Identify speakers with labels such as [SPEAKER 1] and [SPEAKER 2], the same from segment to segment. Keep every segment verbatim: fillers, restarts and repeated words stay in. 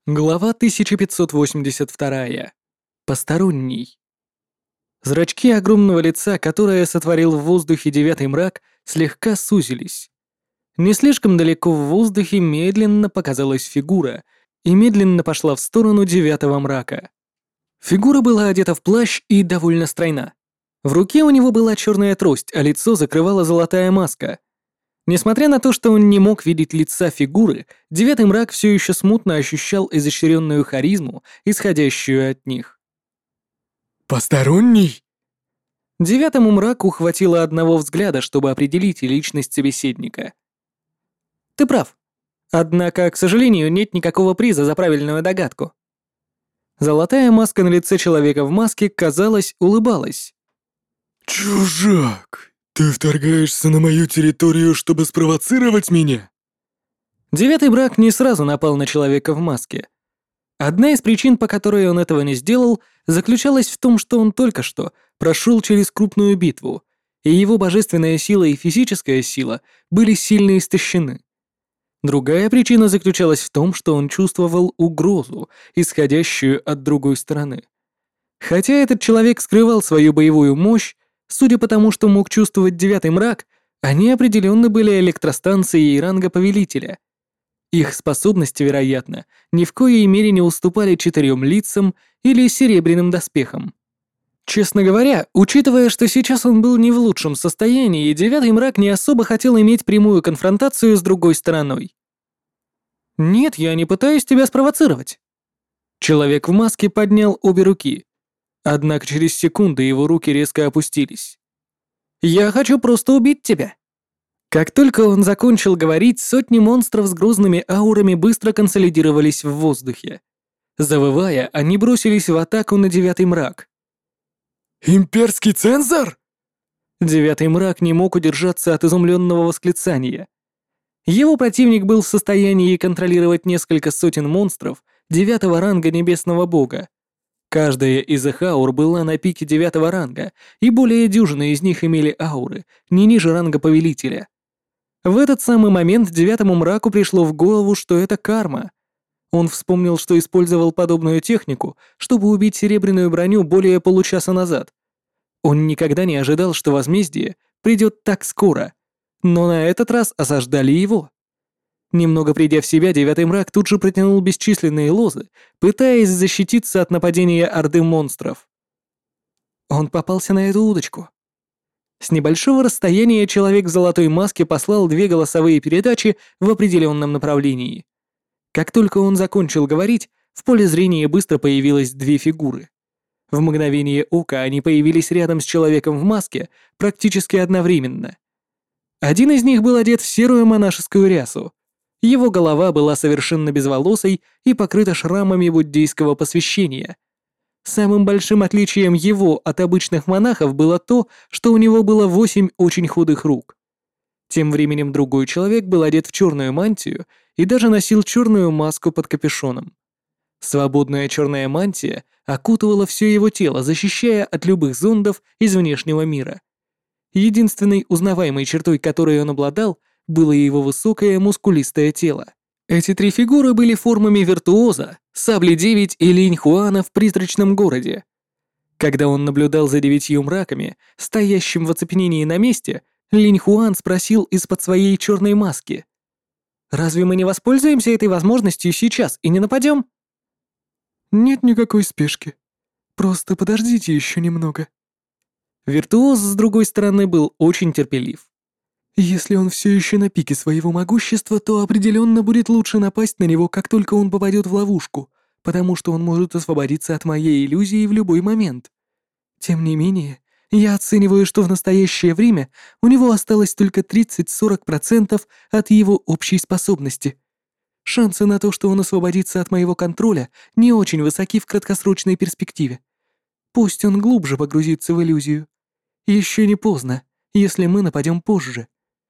[SPEAKER 1] Глава тысяча пятьсот восемьдесят два. Посторонний. Зрачки огромного лица, которое сотворил в воздухе девятый мрак, слегка сузились. Не слишком далеко в воздухе медленно показалась фигура и медленно пошла в сторону девятого мрака. Фигура была одета в плащ и довольно стройна. В руке у него была черная трость, а лицо закрывала золотая маска. Несмотря на то, что он не мог видеть лица фигуры, девятый мрак все еще смутно ощущал изощренную харизму, исходящую от них.
[SPEAKER 2] «Посторонний?»
[SPEAKER 1] Девятому мраку хватило одного взгляда, чтобы определить личность собеседника. «Ты прав. Однако, к сожалению, нет никакого приза за правильную догадку». Золотая маска на лице человека в маске, казалось, улыбалась.
[SPEAKER 2] «Чужак, ты вторгаешься на мою территорию, чтобы спровоцировать меня?»
[SPEAKER 1] Девятый мрак не сразу напал на человека в маске. Одна из причин, по которой он этого не сделал, заключалась в том, что он только что прошел через крупную битву, и его божественная сила и физическая сила были сильно истощены. Другая причина заключалась в том, что он чувствовал угрозу, исходящую от другой стороны. Хотя этот человек скрывал свою боевую мощь, судя по тому, что мог чувствовать девятый мрак, они определенно были электростанцией ранга повелителя. Их способности, вероятно, ни в коей мере не уступали четырем лицам или серебряным доспехам. Честно говоря, учитывая, что сейчас он был не в лучшем состоянии, девятый мрак не особо хотел иметь прямую конфронтацию с другой стороной. «Нет, я не пытаюсь тебя спровоцировать». Человек в маске поднял обе руки. Однако через секунду его руки резко опустились. «Я хочу просто убить тебя». Как только он закончил говорить, сотни монстров с грозными аурами быстро консолидировались в воздухе. Завывая, они бросились в атаку на девятый мрак.
[SPEAKER 2] «Имперский цензор?»
[SPEAKER 1] Девятый мрак не мог удержаться от изумленного восклицания. Его противник был в состоянии контролировать несколько сотен монстров девятого ранга небесного бога. Каждая из их аур была на пике девятого ранга, и более дюжины из них имели ауры, не ниже ранга повелителя. В этот самый момент девятому мраку пришло в голову, что это карма. Он вспомнил, что использовал подобную технику, чтобы убить серебряную броню более получаса назад. Он никогда не ожидал, что возмездие придет так скоро, но на этот раз осаждали его. Немного придя в себя, девятый мрак тут же протянул бесчисленные лозы, пытаясь защититься от нападения орды монстров. Он попался на эту удочку. С небольшого расстояния человек в золотой маске послал две голосовые передачи в определенном направлении. Как только он закончил говорить, в поле зрения быстро появилось две фигуры. В мгновение ока они появились рядом с человеком в маске практически одновременно. Один из них был одет в серую монашескую рясу. Его голова была совершенно безволосой и покрыта шрамами буддийского посвящения. Самым большим отличием его от обычных монахов было то, что у него было восемь очень худых рук. Тем временем другой человек был одет в черную мантию и даже носил черную маску под капюшоном. Свободная черная мантия окутывала все его тело, защищая от любых зондов из внешнего мира. Единственной узнаваемой чертой, которой он обладал, было его высокое мускулистое тело. Эти три фигуры были формами виртуоза, Сабли девять и Линь Хуана в призрачном городе. Когда он наблюдал за девятью мраками, стоящим в оцепенении на месте, Линь Хуан спросил из-под своей черной маски: «Разве мы не воспользуемся этой возможностью сейчас и не нападем?»
[SPEAKER 2] «Нет никакой спешки. Просто подождите еще немного».
[SPEAKER 1] Виртуоз, с другой стороны, был очень терпелив.
[SPEAKER 2] «Если он все еще на пике своего могущества, то определенно будет лучше напасть на него, как только он попадет в ловушку, потому что он может освободиться от моей иллюзии в любой момент. Тем не менее, я оцениваю, что в настоящее время у него осталось только тридцать-сорок процентов от его общей способности. Шансы на то, что он освободится от моего контроля, не очень высоки в краткосрочной перспективе. Пусть он глубже погрузится в иллюзию. Еще не поздно, если мы нападем позже».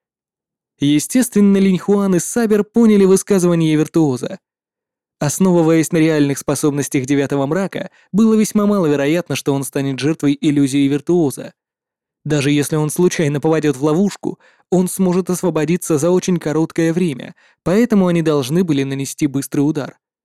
[SPEAKER 1] Естественно, Линь Хуан и Сабер поняли высказывание виртуоза. Основываясь на реальных способностях девятого мрака, было весьма маловероятно, что он станет жертвой иллюзии виртуоза. Даже если он случайно попадет в ловушку, он сможет освободиться за очень короткое время, поэтому они должны были нанести быстрый удар.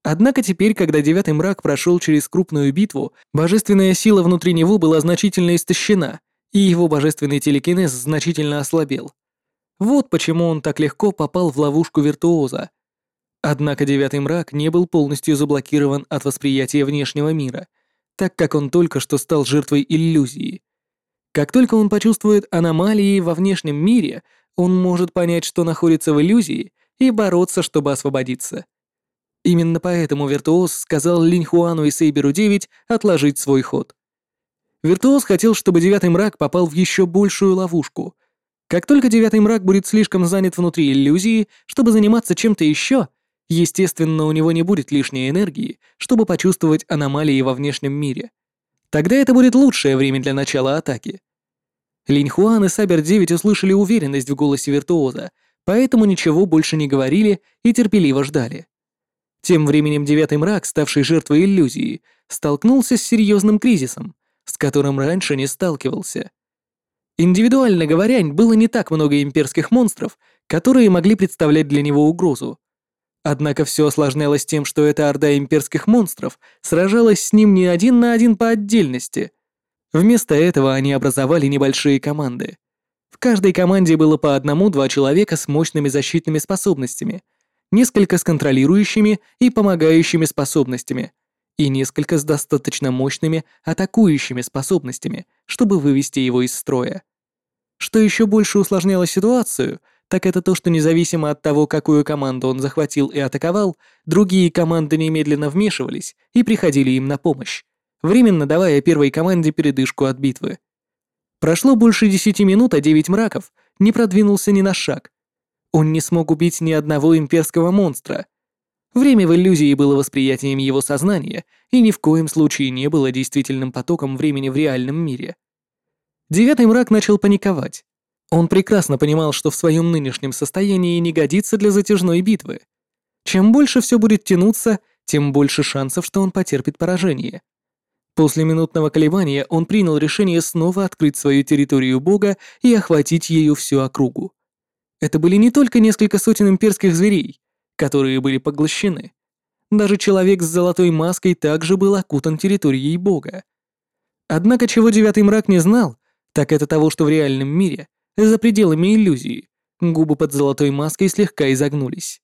[SPEAKER 1] Однако теперь, когда девятый мрак прошел через крупную битву, божественная сила внутри него была значительно истощена, и его божественный телекинез значительно ослабел. Вот почему он так легко попал в ловушку виртуоза. Однако девятый мрак не был полностью заблокирован от восприятия внешнего мира, так как он только что стал жертвой иллюзии. Как только он почувствует аномалии во внешнем мире, он может понять, что находится в иллюзии, и бороться, чтобы освободиться. Именно поэтому Виртуоз сказал Линьхуану и Сейберу девять отложить свой ход. Виртуоз хотел, чтобы девятый мрак попал в еще большую ловушку. Как только девятый мрак будет слишком занят внутри иллюзии, чтобы заниматься чем-то еще, естественно, у него не будет лишней энергии, чтобы почувствовать аномалии во внешнем мире. Тогда это будет лучшее время для начала атаки. Линьхуан и Сабер девять услышали уверенность в голосе Виртуоза, поэтому ничего больше не говорили и терпеливо ждали. Тем временем девятый мрак, ставший жертвой иллюзии, столкнулся с серьезным кризисом, с которым раньше не сталкивался. Индивидуально говоря, было не так много имперских монстров, которые могли представлять для него угрозу. Однако все осложнялось тем, что эта орда имперских монстров сражалась с ним не один на один по отдельности. Вместо этого они образовали небольшие команды. В каждой команде было по одному-два человека с мощными защитными способностями, несколько с контролирующими и помогающими способностями, и несколько с достаточно мощными атакующими способностями, чтобы вывести его из строя. Что еще больше усложняло ситуацию, так это то, что независимо от того, какую команду он захватил и атаковал, другие команды немедленно вмешивались и приходили им на помощь, временно давая первой команде передышку от битвы. Прошло больше десяти минут, а девять мраков не продвинулся ни на шаг. Он не смог убить ни одного имперского монстра. Время в иллюзии было восприятием его сознания и ни в коем случае не было действительным потоком времени в реальном мире. Девятый мрак начал паниковать. Он прекрасно понимал, что в своем нынешнем состоянии не годится для затяжной битвы. Чем больше все будет тянуться, тем больше шансов, что он потерпит поражение. После минутного колебания он принял решение снова открыть свою территорию бога и охватить ею всю округу. Это были не только несколько сотен имперских зверей, которые были поглощены. Даже человек с золотой маской также был окутан территорией бога. Однако чего девятый мрак не знал, так это того, что в реальном мире, за пределами иллюзии, губы под золотой маской слегка изогнулись.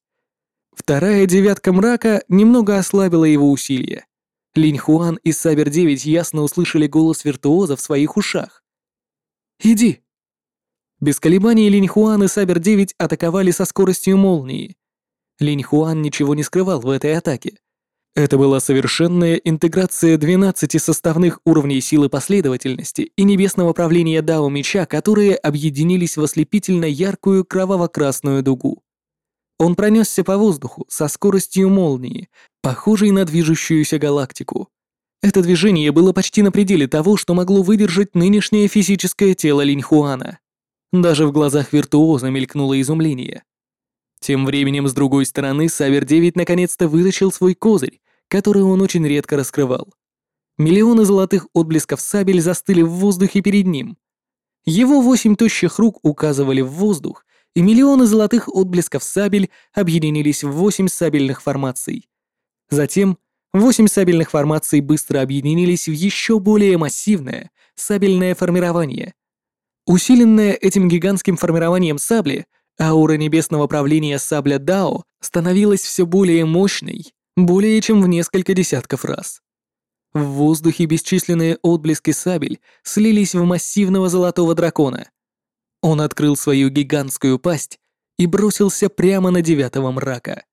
[SPEAKER 1] Вторая девятка мрака немного ослабила его усилия. Линьхуан и Сабер девять ясно услышали голос виртуоза в своих ушах. «Иди!» Без колебаний Линьхуан и Сабер девять атаковали со скоростью молнии. Линьхуан ничего не скрывал в этой атаке. Это была совершенная интеграция двенадцати составных уровней силы последовательности и небесного правления Дао Меча, которые объединились в ослепительно яркую кроваво-красную дугу. Он пронесся по воздуху со скоростью молнии, похожей на движущуюся галактику. Это движение было почти на пределе того, что могло выдержать нынешнее физическое тело Линьхуана. Даже в глазах виртуоза мелькнуло изумление. Тем временем, с другой стороны, Сабер девять наконец-то вытащил свой козырь, который он очень редко раскрывал. Миллионы золотых отблесков сабель застыли в воздухе перед ним. Его восемь тощих рук указывали в воздух, и миллионы золотых отблесков сабель объединились в восемь сабельных формаций. Затем восемь сабельных формаций быстро объединились в еще более массивное сабельное формирование. Усиленное этим гигантским формированием сабли, аура небесного правления сабля Дао становилась все более мощной, более чем в несколько десятков раз. В воздухе бесчисленные отблески сабель слились в массивного золотого дракона. Он открыл свою гигантскую пасть и бросился прямо на девятого мрака.